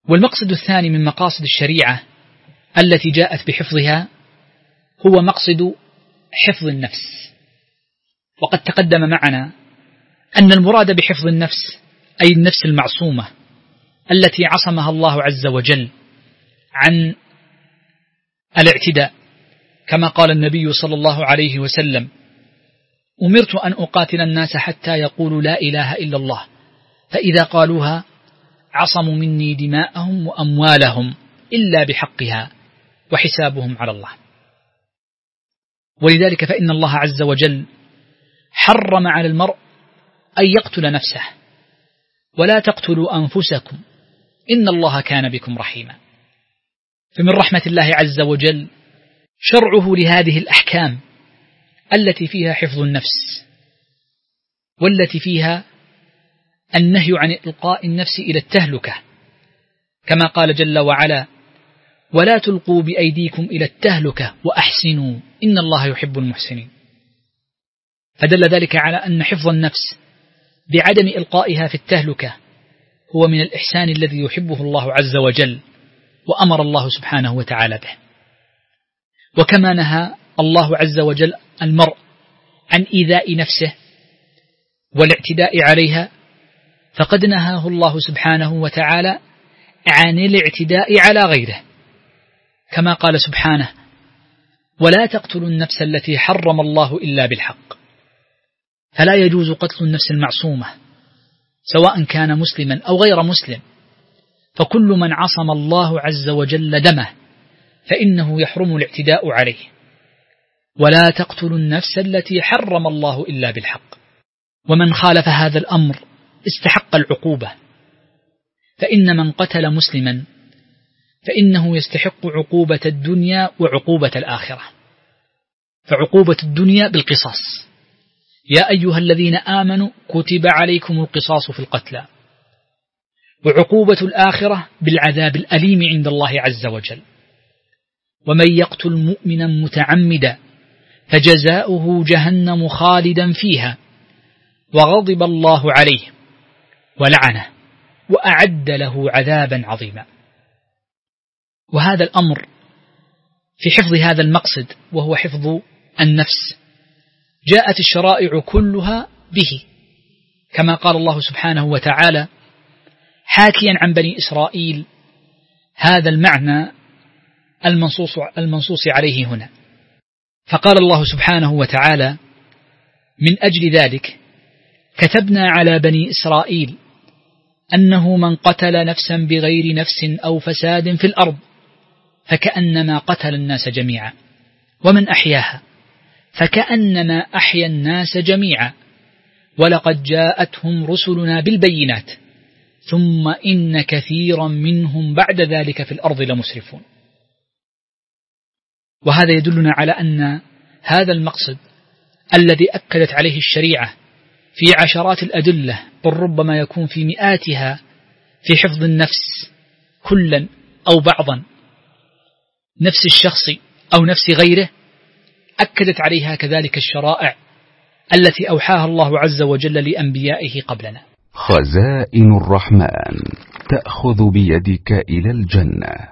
والمقصد الثاني من مقاصد الشريعة التي جاءت بحفظها هو مقصد حفظ النفس. وقد تقدم معنا أن المراد بحفظ النفس أي النفس المعصومة التي عصمها الله عز وجل عن الاعتداء، كما قال النبي صلى الله عليه وسلم: أمرت أن أقاتل الناس حتى يقولوا لا إله إلا الله، فإذا قالوها عصموا مني دماءهم وأموالهم إلا بحقها وحسابهم على الله. ولذلك فإن الله عز وجل حرم على المرء أن يقتل نفسه: ولا تقتلوا أنفسكم إن الله كان بكم رحيما. فمن رحمة الله عز وجل شرعه لهذه الأحكام التي فيها حفظ النفس، والتي فيها النهي عن إلقاء النفس إلى التهلكة، كما قال جل وعلا: ولا تلقوا بأيديكم إلى التهلكة وأحسنوا إن الله يحب المحسنين. فدل ذلك على أن حفظ النفس بعدم إلقائها في التهلكة هو من الإحسان الذي يحبه الله عز وجل وأمر الله سبحانه وتعالى به. وكما نهى الله عز وجل المرء عن إيذاء نفسه والاعتداء عليها، فقد نهاه الله سبحانه وتعالى عن الاعتداء على غيره، كما قال سبحانه: ولا تقتلوا النفس التي حرم الله إلا بالحق. فلا يجوز قتل النفس المعصومة سواء كان مسلما أو غير مسلم، فكل من عصم الله عز وجل دمه فإنه يحرم الاعتداء عليه. ولا تقتلوا النفس التي حرم الله إلا بالحق. ومن خالف هذا الأمر استحق العقوبة، فإن من قتل مسلما فإنه يستحق عقوبة الدنيا وعقوبة الآخرة. فعقوبة الدنيا بالقصاص: يا أيها الذين آمنوا كتب عليكم القصاص في القتلى. وعقوبة الآخرة بالعذاب الأليم عند الله عز وجل: ومن يقتل مؤمنا متعمدا فجزاؤه جهنم خالدا فيها وغضب الله عليه ولعنه وأعد له عذابا عظيما. وهذا الأمر في حفظ هذا المقصد وهو حفظ النفس جاءت الشرائع كلها به، كما قال الله سبحانه وتعالى حاكيا عن بني إسرائيل هذا المعنى المنصوص عليه هنا. فقال الله سبحانه وتعالى: من أجل ذلك كتبنا على بني إسرائيل أنه من قتل نفسا بغير نفس أو فساد في الأرض فكأنما قتل الناس جميعا، ومن أحياها فكأنما أحيا الناس جميعا، ولقد جاءتهم رسلنا بالبينات ثم إن كثيرا منهم بعد ذلك في الأرض لمسرفون. وهذا يدلنا على أن هذا المقصد الذي أكدت عليه الشريعة في عشرات الأدلة، بل ربما يكون في مئاتها، في حفظ النفس كلا أو بعضا، نفس الشخص أو نفس غيره، أكدت عليها كذلك الشرائع التي أوحاها الله عز وجل لأنبيائه قبلنا. خزائن الرحمن تأخذ بيدك إلى الجنة.